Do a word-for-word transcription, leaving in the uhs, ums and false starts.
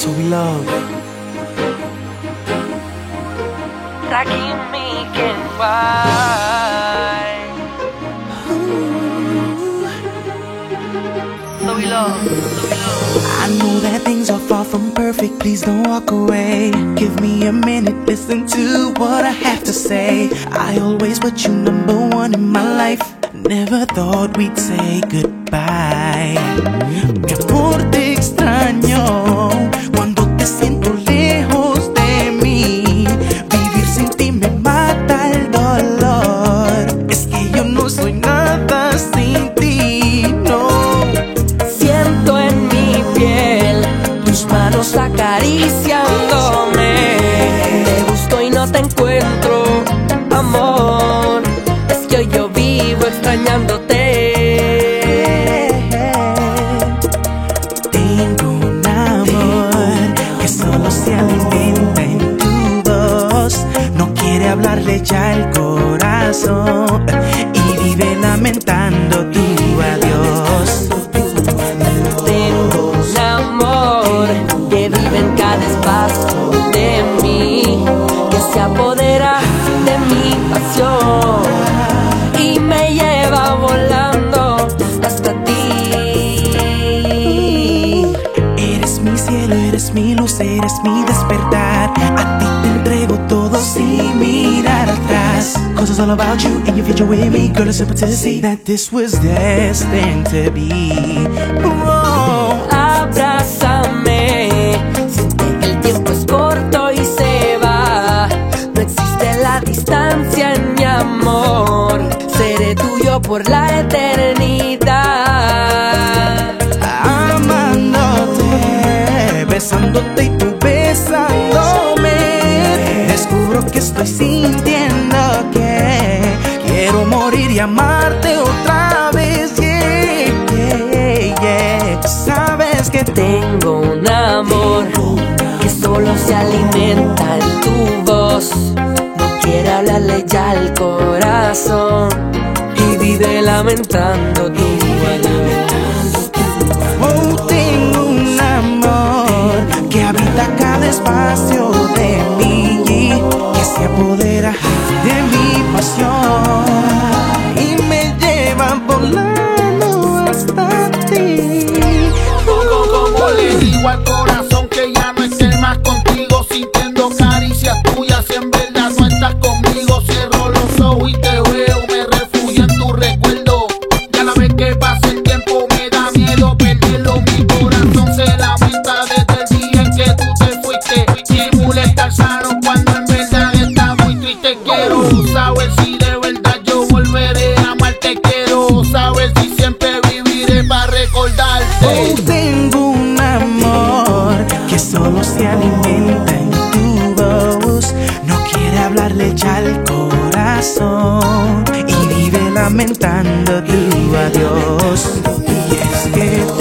So we love. So we love. I know that things are far from perfect, please don't walk away. Give me a minute, listen to what I have to say. I always put you number one in my life. Never thought we'd say goodbye. Mi amor, te extraño cuando te siento lejos de mí. Vivir sin ti me mata el dolor. Es que yo no soy nada sin ti, no. Siento en mi piel tus manos acariciándome. Te busco y no te encuentro, amor. Es que hoy yo vivo extrañándote. Tengo un amor que solo se alimenta en tu voz. No quiere hablarle ya el corazón y vive lamentando tu adiós. Tengo un amor que vive en cada espacio de mí, que se apodera de mi pasión y me lleva volando hasta ti. Eres mi cielo, eres mi luz, eres mi despertar. A ti te entrego todo sin mirar atrás. Cause it's all about you and your future with me. Girl, it's simple to see that this was destined to be. Oh. Abrázame, siente que el tiempo es corto y se va. No existe la distancia en mi amor. Seré tuyo por la eternidad. Amándote, besándote y tú besándome. Descubro que estoy sintiendo que quiero morir y amarte otra vez. Yeah, yeah, yeah. Sabes que Tengo un amor que solo se alimenta en tu voz. No quiere hablarle ya al corazón y vive lamentando tu adiós. oh, tengo un amor que habita cada espacio de mí, que se apodera de mi pasión y me lleva volando hasta ti. Como le digo al corazón que ya no esté más contigo, sintiendo caricias tuyas, si en verdad no estás conmigo. Cierro los ojos y te veo, me refugio en tu recuerdo. Ya la vez que pasa el tiempo me da miedo perderlo. Mi corazón se lamenta desde el día en que tú te fuiste. Simula estar sano cuando en verdad está muy triste. Quiero saber si de verdad yo volveré a amarte. Quiero saber si siempre viviré para recordarte. Oh, tengo un amor que solo se alimenta en tu voz. No quiere hablarle ya al corazón y vive lamentando tu adiós. Y es que